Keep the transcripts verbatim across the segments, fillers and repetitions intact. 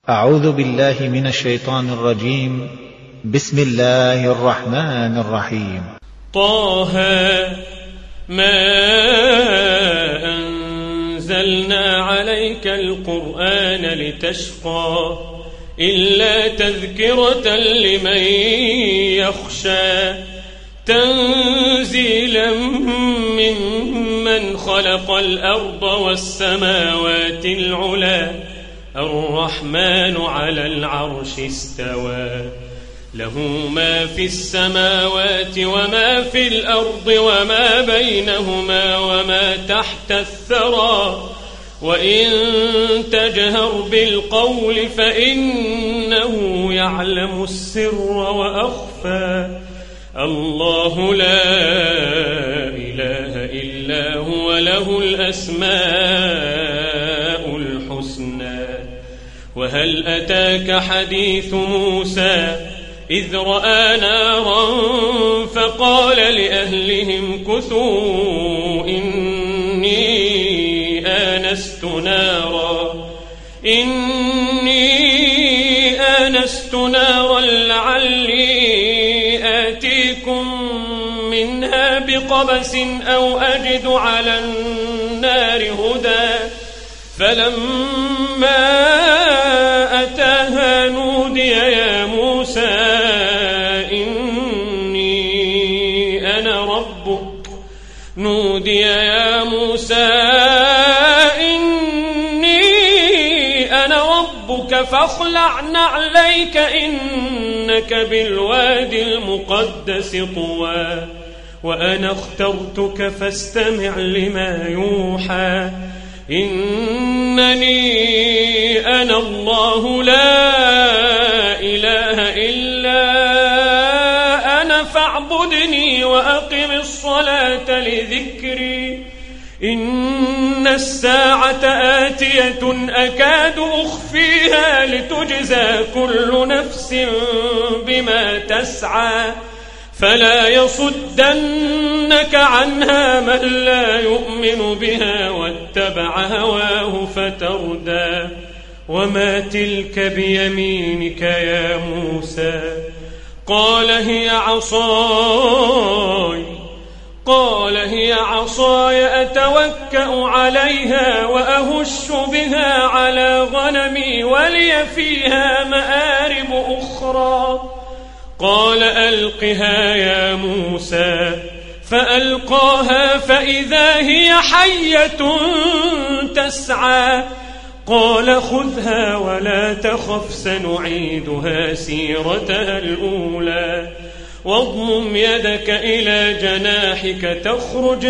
أعوذ بالله من الشيطان الرجيم. بسم الله الرحمن الرحيم. طه ما أنزلنا عليك القرآن لتشقى إلا تذكرة لمن يخشى تنزيلا ممن خلق الأرض والسماوات العلى الرحمن على العرش استوى له ما في السماوات وما في الأرض وما بينهما وما تحت الثرى وإن تجهر بالقول فإنه يعلم السر وأخفى الله لا إله إلا هو له الأسماء الحسنى. وهل أتاك حديث موسى إذ رأى نارا فقال لأهلهم كثوا إني آنست نارا إني آنست نارا لعلي آتيكم منها بقبس أو أجد على النار هدى فلما أتاها نودي يا موسى إني أنا ربك نودي يا موسى إني أنا ربك فاخلع نعليك إنك بالوادي المقدس طوى وأنا اخترتك فاستمع لما يوحى إنني أنا الله لا إله إلا أنا فاعبدني وأقم الصلاة لذكري إن الساعة آتية أكاد أخفيها لتجزى كل نفس بما تسعى فلا يصدنك عنها من لا يؤمن بها واتبع هواه فتردى وما تلك بيمينك يا موسى قال هي عصاي قال هي عصاي أتوكأ عليها وأهش بها على غنمي ولي فيها مآرب أخرى قال ألقها يا موسى فألقاها فإذا هي حية تسعى قال خذها ولا تخف سنعيدها سيرتها الأولى واضمم يدك إلى جناحك تخرج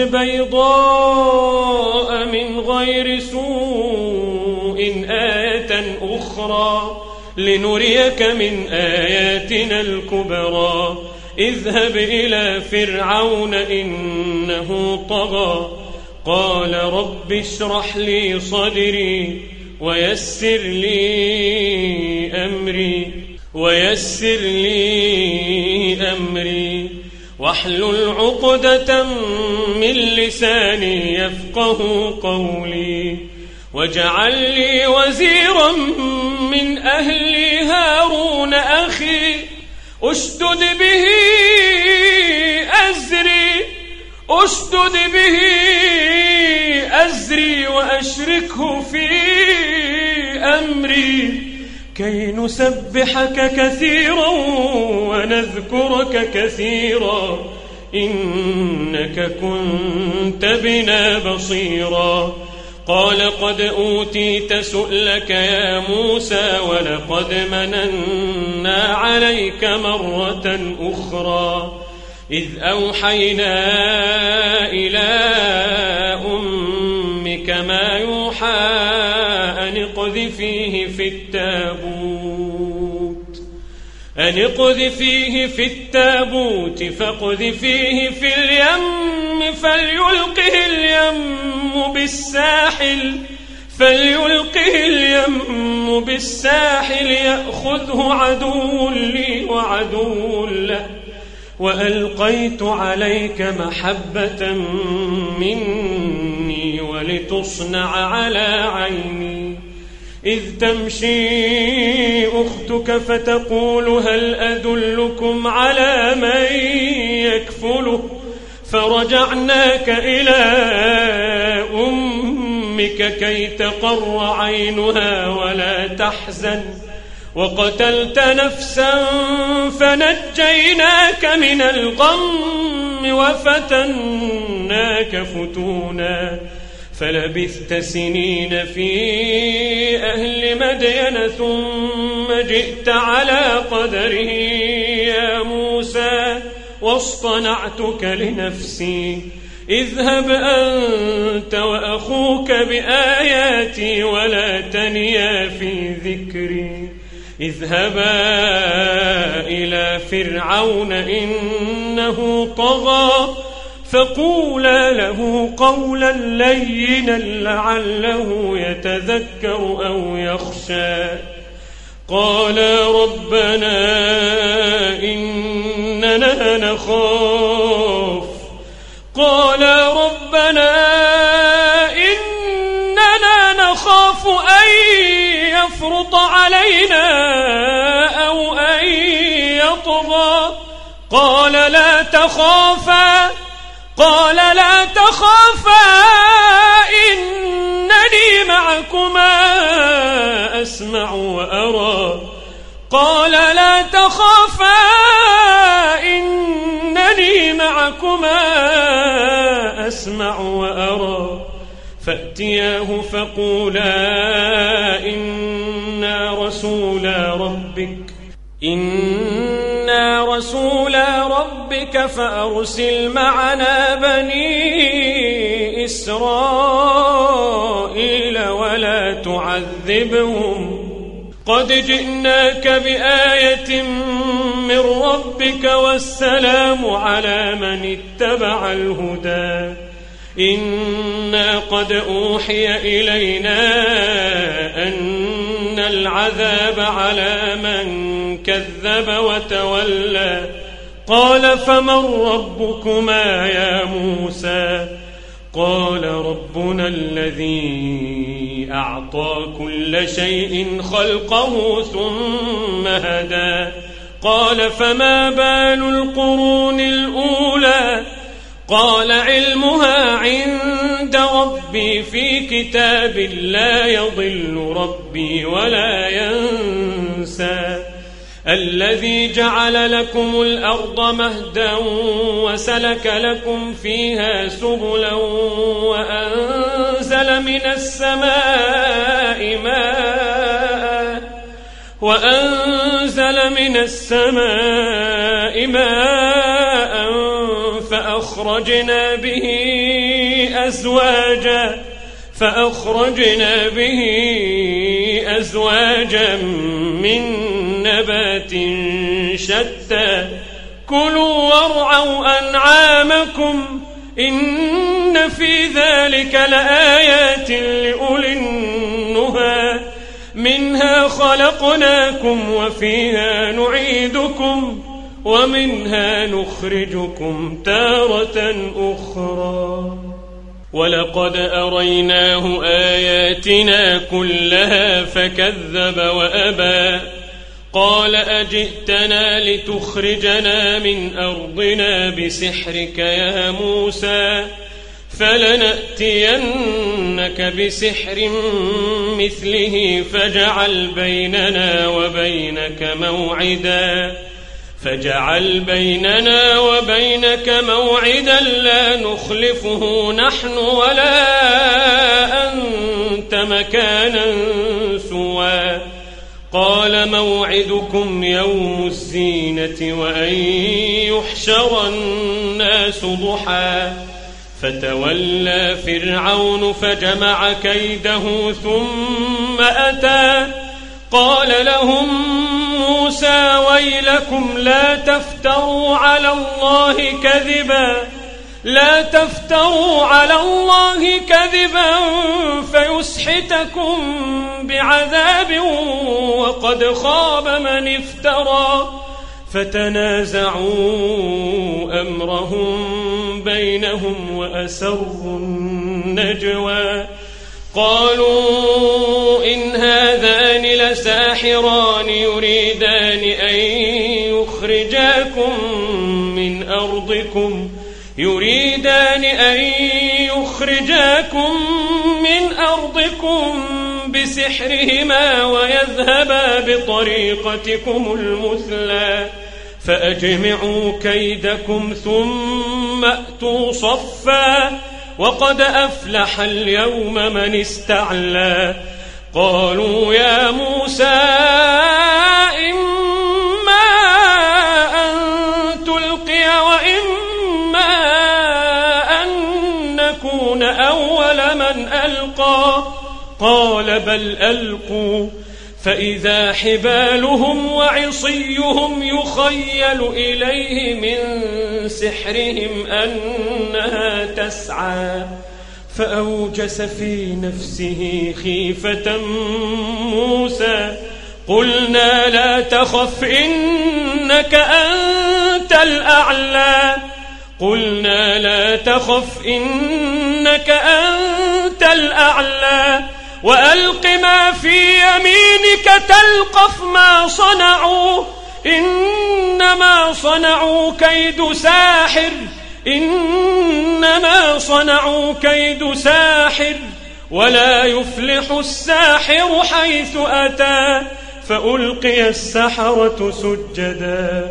بيضاء من غير سوء آية أخرى لنريك من آياتنا الكبرى اذهب إلى فرعون إنه طغى قال رب اشرح لي صدري ويسر لي أمري ويسر لي أمري واحلل عقدة من لساني يفقه قولي واجعل لي وزيرا من أهلي هارون أخي أشدد به أزري أشدد به أزري وأشركه في أمري كي نسبحك كثيرا ونذكرك كثيرا إنك كنت بنا بصيرا قال قد أوتيت سؤلك يا موسى ولقد مننا عليك مرة أخرى إذ أوحينا إلى أمك ما يوحى أن اقذفيه في التابوت أن اقذفيه في التابوت فاقذفيه في اليم فليلقه اليم بالساحل فليلقه اليم بالساحل يأخذه عدو لي وعدو له وألقيت عليك محبة مني ولتصنع على عيني إذ تمشي أختك فتقول هل أدلكم على من يكفله فرجعناك إلى أمك كي تقر عينها ولا تحزن وقتلت نفسا فنجيناك من الغم وفتناك فتونا فلبثت سنين في أهل مدين ثم جئت على قدره يا موسى واصطنعتك لنفسي اذهب أنت وأخوك بآياتي ولا تنيا في ذكري اذهبا إلى فرعون إنه طغى فقولا له قولا لينا لعله يتذكر أو يخشى قالا ربنا إننا نخاف قالا ربنا إننا نخاف أن يفرط علينا أو أن يطغى قال لا تخافا قال لا تخافا إنني معكما أسمع وأرى قال لا تخافا إنني معكما أسمع وأرى فأتياه فقولا إنا رسولا ربك إنا رسولا ربك فأرسل معنا بني إسرائيل ولا تعذبهم قد جئناك بآية من ربك والسلام على من اتبع الهدى إنا قد أوحي إلينا أن العذاب على من كذب وتولى قال فمن ربكما يا موسى قال ربنا الذي أعطى كل شيء خلقه ثم هدى قال فما بال القرون الأولى قال علمها عند ربي في كتاب لا يضل ربي ولا ينسى الذي جعل لكم الأرض مهدا وسلك لكم فيها سبلا وأنزل من السماء ماء وأنزل من السماء ماء فأخرجنا به أزواجا فأخرجنا به أزواجا من نبات شتى كلوا وارعوا أنعامكم إن في ذلك لآيات لأولي النهى منها خلقناكم وفيها نعيدكم ومنها نخرجكم تارة أخرى ولقد أريناه آياتنا كلها فكذب وأبى قال أجئتنا لتخرجنا من أرضنا بسحرك يا موسى فلنأتينك بسحر مثله فاجعل بيننا وبينك موعدا فاجعل بيننا وبينك موعدا لا نخلفه نحن ولا أنت مكانا سوى قال موعدكم يوم الزينة وأن يحشر الناس ضحى فتولى فرعون فجمع كيده ثم أتى قال لهم موسى ويلكم لا تفتروا على الله كذبا لا تفتروا على الله كذبا فيسحتكم بعذاب وقد خاب من افترى فتنازعوا أمرهم بينهم وأسروا النجوى قالوا إن هذان لساحران يريدان أن يخرجاكم من أرضكم يريدان أن يخرجاكم من أرضكم بسحرهما ويذهبا بطريقتكم المثلى فأجمعوا كيدكم ثم أتوا صفا وقد أفلح اليوم من استعلى. قالوا يا موسى إما أن تلقي وإما أن نكون أول من ألقى قال بل ألقوا فإذا حبالهم وعصيهم يخيل إليه من سحرهم أنها تسعى فأوجس في نفسه خيفة موسى قلنا لا تخف إنك أنت الأعلى قلنا لا تخف إنك أنت الأعلى وألق ما في يمينك تلقف ما صنعوا إنما صنعوا كيد ساحر إنما صنعوا كيد ساحر ولا يفلح الساحر حيث أتى فألقي السحرة سجدا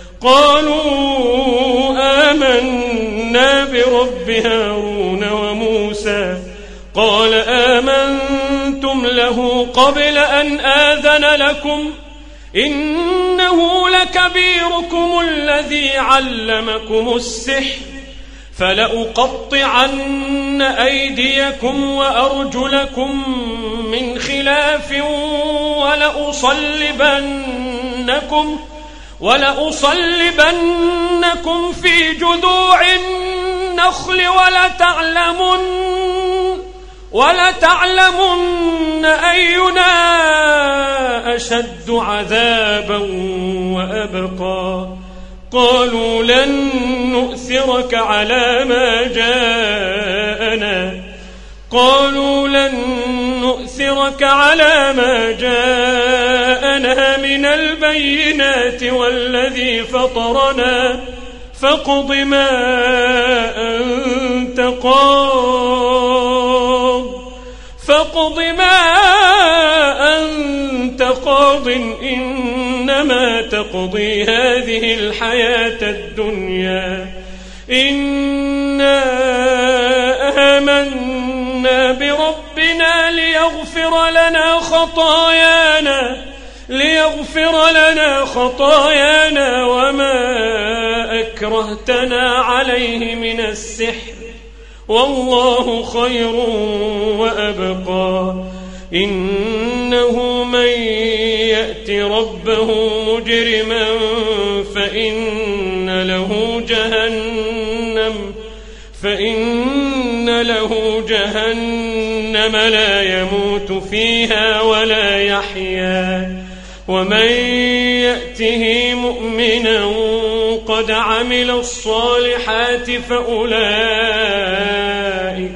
قالوا آمنا برب هارون وموسى قال آمنتم له قبل أن آذن لكم إنه لكبيركم الذي علمكم السحر فلأقطعن أيديكم وأرجلكم من خلاف ولأصلبنكم ولأصلبنكم في جذوع النخل ولتعلمن ولتعلمن أينا أشد عذابا وأبقى قالوا لن نؤثرك على ما جاءنا قالوا لن نؤثرك على ما جاءنا من البينات والذي فطرنا فاقض ما أنت قاض فاقض ما أنت قاض إنما تقضي هذه الحياة الدنيا إنا آمنا بربنا ليغفر لنا خطايانا ليغفر لنا خطايانا وما أكرهتنا عليه من السحر والله خير وأبقى إنه من يأت ربه مجرما فإن له جهنم فإن له جهنم لا يموت فيها ولا يحيا ومن يأته مؤمنا قد عمل الصالحات فأولئك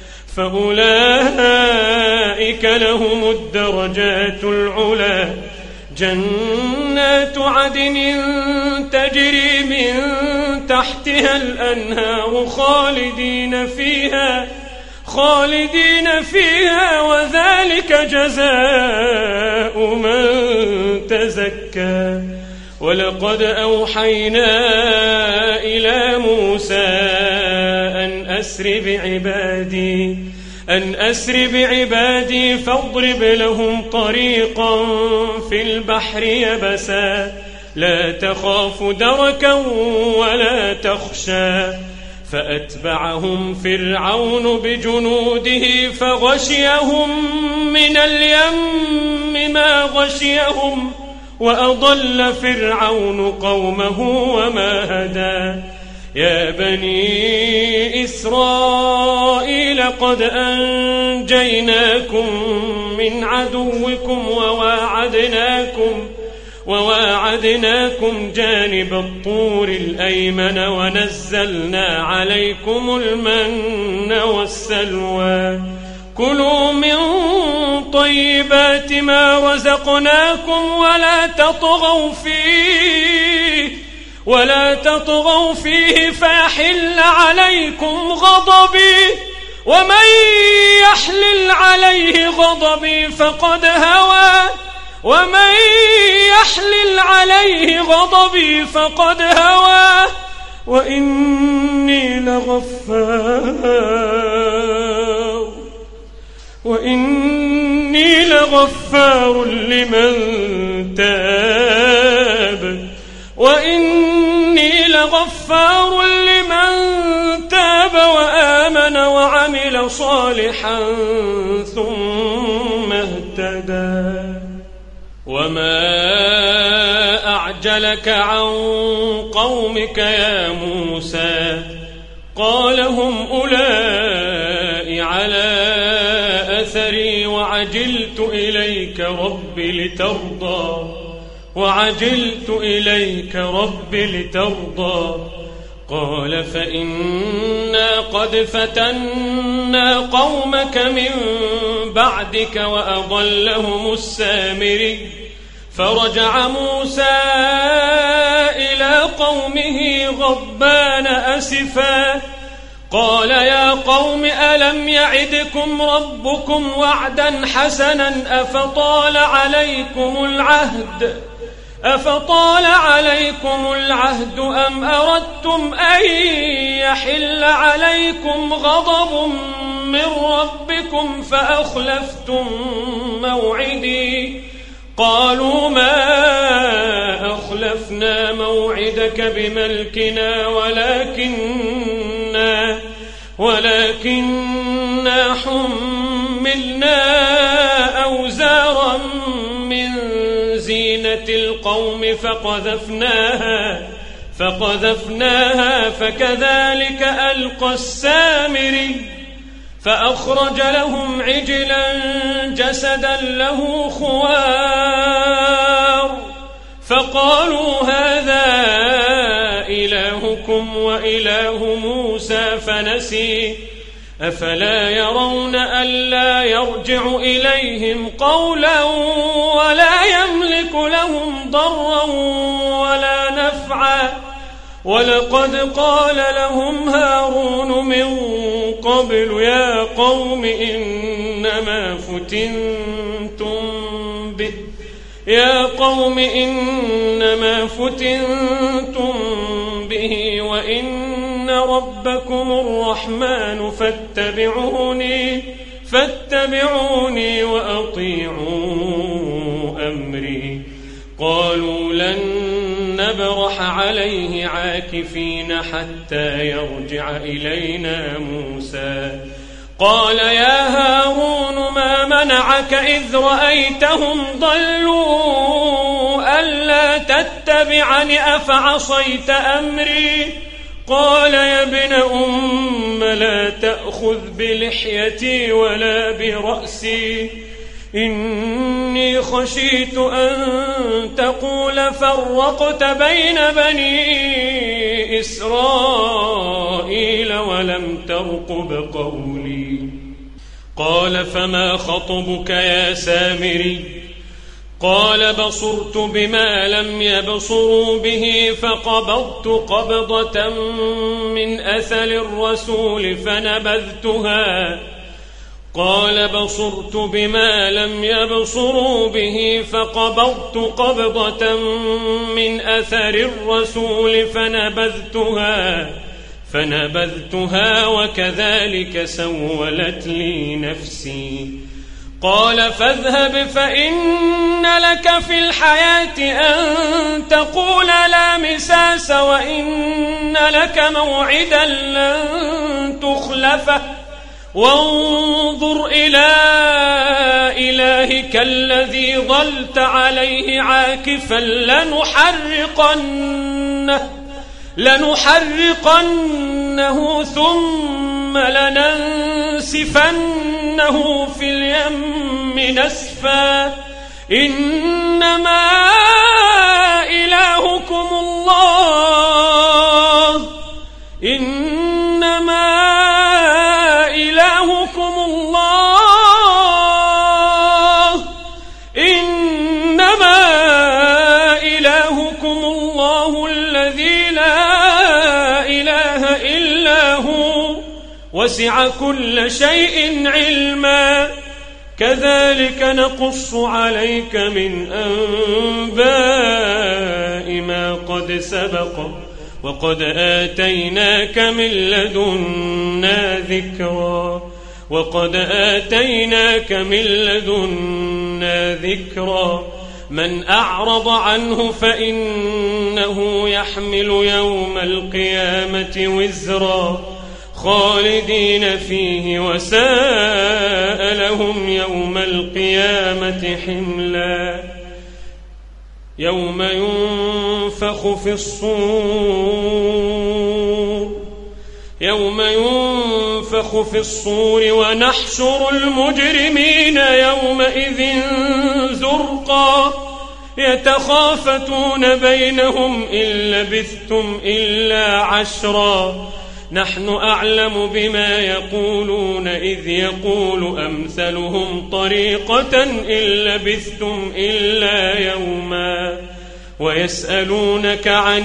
فأولئك لهم الدرجات العلى جنات عدن تجري من تحتها الأنهار خالدين فيها خالدين فيها وذلك جزاء من تزكى ولقد أوحينا إلى موسى أن أسر بعبادي أن أسر بعبادي فاضرب لهم طريقا في البحر يبسا لا تخاف دركا ولا تخشى فأتبعهم فرعون بجنوده فغشيهم من اليم ما غشيهم وأضل فرعون قومه وما هدى يا بني إسرائيل قد أنجيناكم من عدوكم وواعدناكم وواعدناكم جانب الطور الأيمن ونزلنا عليكم المن والسلوى كلوا من طيبات ما رزقناكم ولا تطغوا فيه ولا تطغوا فيه فيحل عليكم غضبي ومن يحلل عليه غضبي فقد هوى ومن يحلل عليه غضبي فقد هوى وإني لغفار وإني لغفار لمن تاب وإني لغفار لمن تاب وآمن وعمل صالحا ثم اهتدى وما أعجلك عن قومك يا موسى قال هم أولئك على أثري وعجلت إليك رب لترضى وعجلت إليك رب لترضى قال فإنا قد فتنا قومك من بعدك وأضلهم السامري فرجع موسى إلى قومه غضبان أسفا قال يا قوم ألم يعدكم ربكم وعدا حسنا أفطال عليكم العهد أفطال عليكم العهد أم أردتم أن يحل عليكم غضب من ربكم فأخلفتم موعدي قالوا ما أخلفنا موعدك بملكنا ولكننا ولكننا حملنا أوزارا من زينة القوم فقذفناها فقذفناها فكذلك ألقى السامري فأخرج لهم عجلا جسدا له خوار فقالوا هذا إلهكم وإله موسى فنسي أفلا يرون ألا يرجع إليهم قولا ولا يملك لهم ضرا ولا نفعا ولقد قال لهم هارون من قبل يا قوم إنما فتنتم به يا قوم إنما فتنتم به وإن ربكم الرحمن فاتبعوني فاتبعوني وأطيعوا أمري قالوا لن نبرح عليه عاكفين حتى يرجع إلينا موسى قال يا هارون ما منعك إذ رأيتهم ضلوا ألا تتبعني أفعصيت أمري قال يا ابن أم لا تأخذ بلحيتي ولا برأسي إني خشيت أن تقول فرقت بين بني إسرائيل ولم ترقب قولي قال فما خطبك يا سامري قال بصرت بما لم يبصروا به فقبضت قبضة من أثر الرسول فنبذتها قال بصرت بما لم يبصروا به فقبضت قبضة من أثر الرسول فنبذتها فنبذتها وكذلك سولت لي نفسي قال فاذهب فإن لك في الحياة أن تقول لا مساس وإن لك موعدا لن تخلفه وانظر إلى إلهك الذي ظلت عليه عاكفا لنحرقنه لنحرقنه ثم لننسفنه في اليم نسفا إنما إلهكم الله إنما إلهكم الله وسع كل شيء علما كذلك نقص عليك من أنباء ما قد سبق وقد آتيناك من لدنا ذكرا وقد آتيناك من لدنا ذكرا من أعرض عنه فإنه يحمل يوم القيامة وزرا خالدين فيه وساء لهم يوم القيامة حملا يوم ينفخ في الصور يوم ينفخ في الصور ونحشر المجرمين يومئذ زرقا يتخافتون بينهم إن لبثتم إلا عشرا نحن أعلم بما يقولون إذ يقول أمثلهم طريقة إن لبثتم إلا يوما ويسألونك عن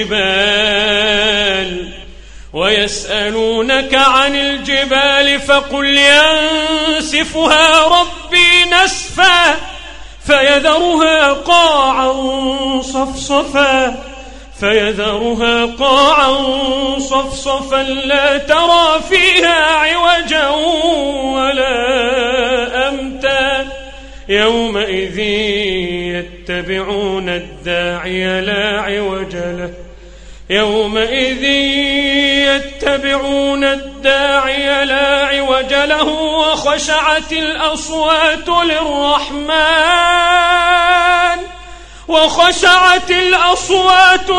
الجبال ويسألونك عن الجبال فقل ينسفها ربي نسفا فيذرها قاعا صفصفا فيذرها قاعا صفصفا لا ترى فيها عوجا ولا أمتا يومئذ يتبعون الداعي لا عوج له يومئذ يتبعون الداعي لا عوج له وخشعت الأصوات للرحمن وخشعت الأصوات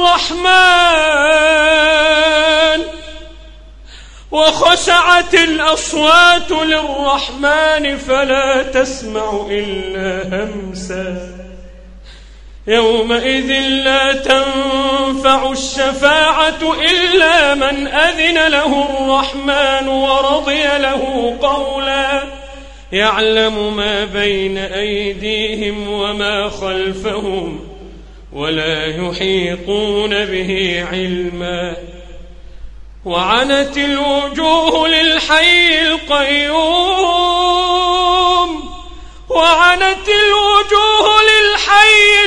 للرحمن وخشعت الأصوات للرحمن فلا تسمع إلا همسا يومئذ لا تنفع الشفاعة إلا من أذن له الرحمن ورضي له قولا يعلم ما بين أيديهم وما خلفهم ولا يحيطون به علما وعنت الوجوه للحي القيوم وعنت الوجوه للحي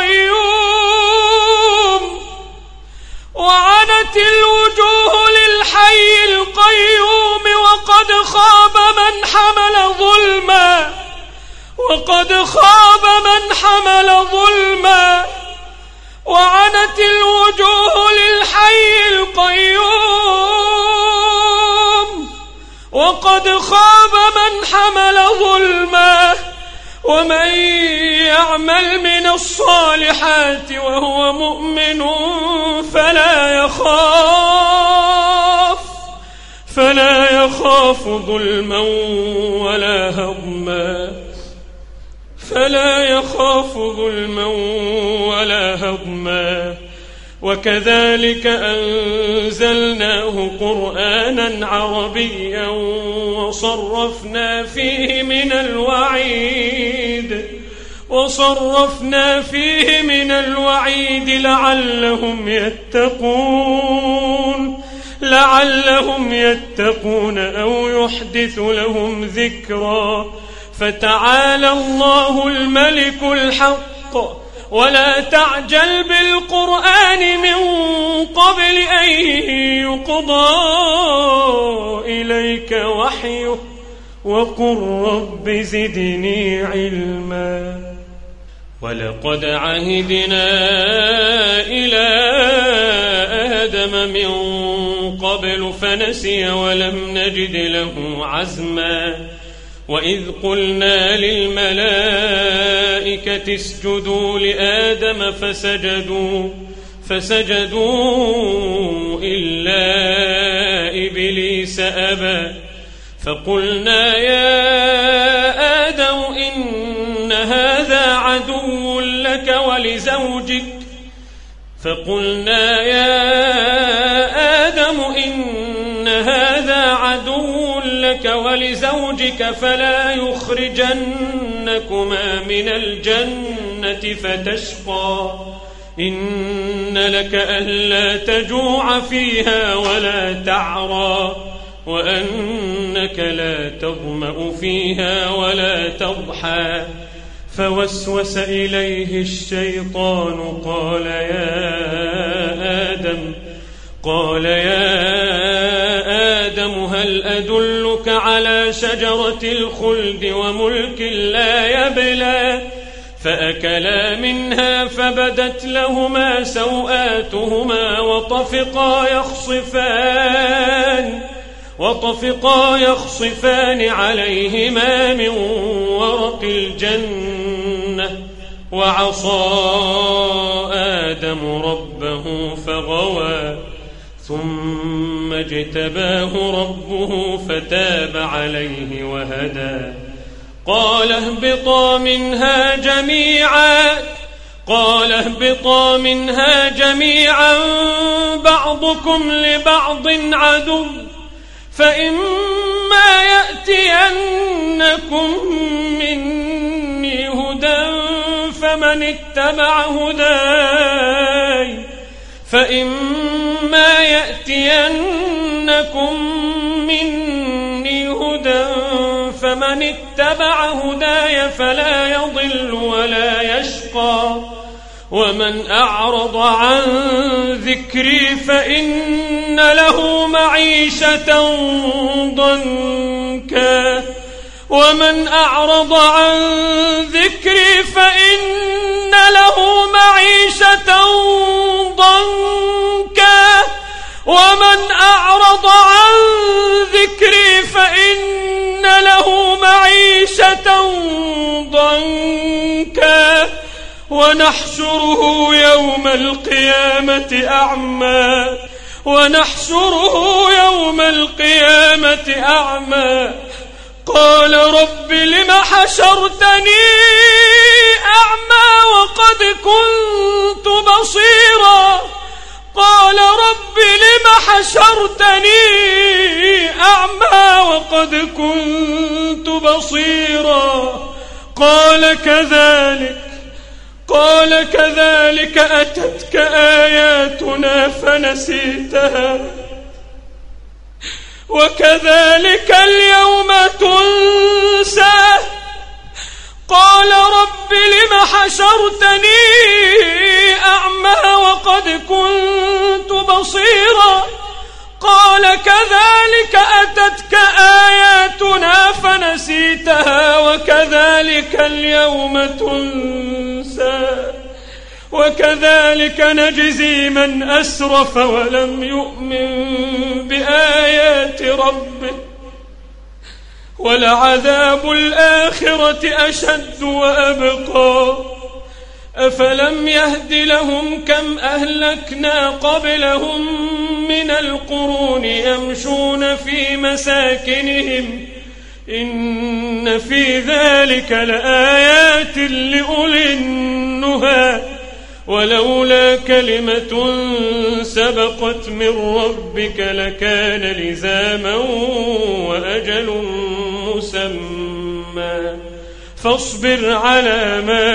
القيوم وعنت الوجوه للحي القيوم وقد خاب من حمل ظلما وقد خاب من حمل ظلما وعنت الوجوه للحي القيوم وقد خاب من حمل ظلما ومن يعمل من الصالحات وهو مؤمن فلا يخاف فلا يخاف ظلما ولا هضما فلا يخاف ظلما ولا هضما وكذلك أنزلناه قرآنا عربيا وصرفنا فيه من الوعيد وصرفنا فيه من الوعيد لعلهم يتقون لعلهم يتقون أو يحدث لهم ذكرا فتعالى الله الملك الحق ولا تعجل بالقرآن من قبل أن يقضى إليك وحيه وقل رب زدني علما ولقد عهدنا إلى آدم من قبل فنسي ولم نجد له عزما وإذ قلنا للملائكة اسجدوا لآدم فسجدوا فسجدوا إلا إبليس أبى فقلنا يا آدم إن هذا عدو لك ولزوجك فقلنا يا آدم إن هذا عدو لك ولزوجك فلا يخرجنكما من الجنة فتشقى إن لك ألا تجوع فيها ولا تعرى وأنك لا تظمأ فيها ولا تضحى. فوسوس إليه الشيطان قال يا آدم قال يا آدم هل أدلك على شجرة الخلد وملك لا يبلى؟ فأكلا منها فبدت لهما سوآتهما وطفقا يخصفان وطفقا يخصفان عليهما من ورق الجنة. وعصى آدم ربه فغوى ثم اجتباه ربه فتاب عليه وهدى. قال اهبطا منها جميعا قال اهبطا منها جميعا بعضكم لبعض عدو فإما يأتينكم مني هدى فمن اتبع هداي فإما يأتينكم مني هدى فمن اتبع هداي فلا يضل ولا يشقى. ومن أعرض عن ذكري فإن له معيشة ضنكا ومن أعرض عن ذكري فإن له معيشة ضنكا ومن أعرض عن ذكري فإن له معيشة ضنكا ونحشره يوم القيامة أعمى ونحشره يوم القيامة أعمى قال رب لم حشرتني أعمى وقد كنت بصيرا قال رب لم حشرتني أعمى وقد كنت بصيرا قال كذلك قال كذلك أتتك آياتنا فنسيتها وكذلك اليوم تنسى قال رب لم حشرتني أعمى وقد كنت بصيرا قال كذلك أتتك آياتنا فنسيتها وكذلك اليوم تنسى وكذلك نجزي من أسرف ولم يؤمن بآيات ربه ولعذاب الآخرة أشد وأبقى. أفلم يهد لهم كم أهلكنا قبلهم من القرون يمشون في مساكنهم إن في ذلك لآيات لأولي النهى ولولا كلمة سبقت من ربك لكان لزاما وأجل مسمى. فاصبر على ما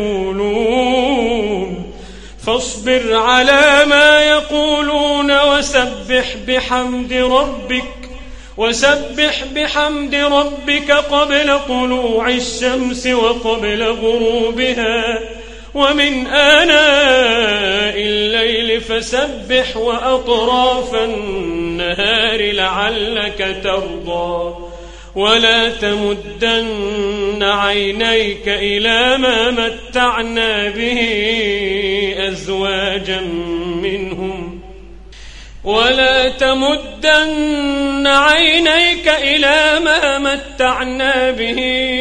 يقولون فاصبر على ما يقولون وسبح بحمد ربك وسبح بحمد ربك قبل طلوع الشمس وقبل غروبها ومن آناء الليل فسبح وأطراف النهار لعلك ترضى. ولا تمدن عينيك إلى ما متعنا به أزواجا منهم ولا تمدن عينيك إلى ما متعنا به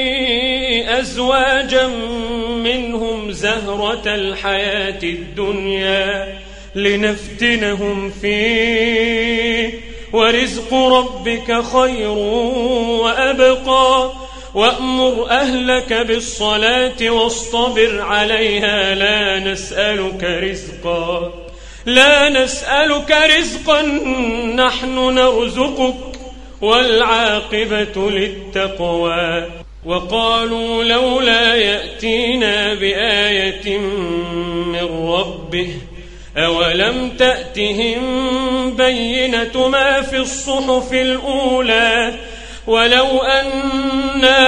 أزواجا منهم زهرة الحياة الدنيا لنفتنهم فيه ورزق ربك خير وأبقى. وأمر أهلك بالصلاة واصطبر عليها لا نسألك رزقا لا نسألك رزقا نحن نرزقك والعاقبة للتقوى. وقالوا لولا يأتينا بآية من ربه أولم تأتهم بينة ما في الصحف الأولى ولو أنا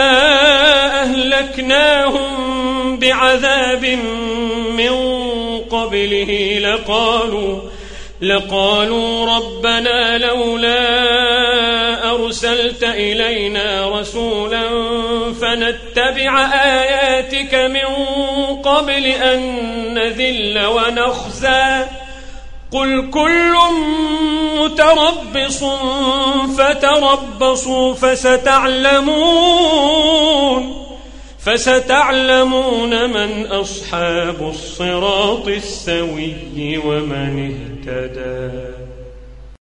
أهلكناهم بعذاب من قبله لقالوا لقالوا ربنا لولا أرسلت إلينا رسولا فنتبع آياتك من قبل أن نذل ونخزى قل كل متربص فتربصوا فستعلمون فستعلمون من أصحاب الصراط السوي ومن اهتدى.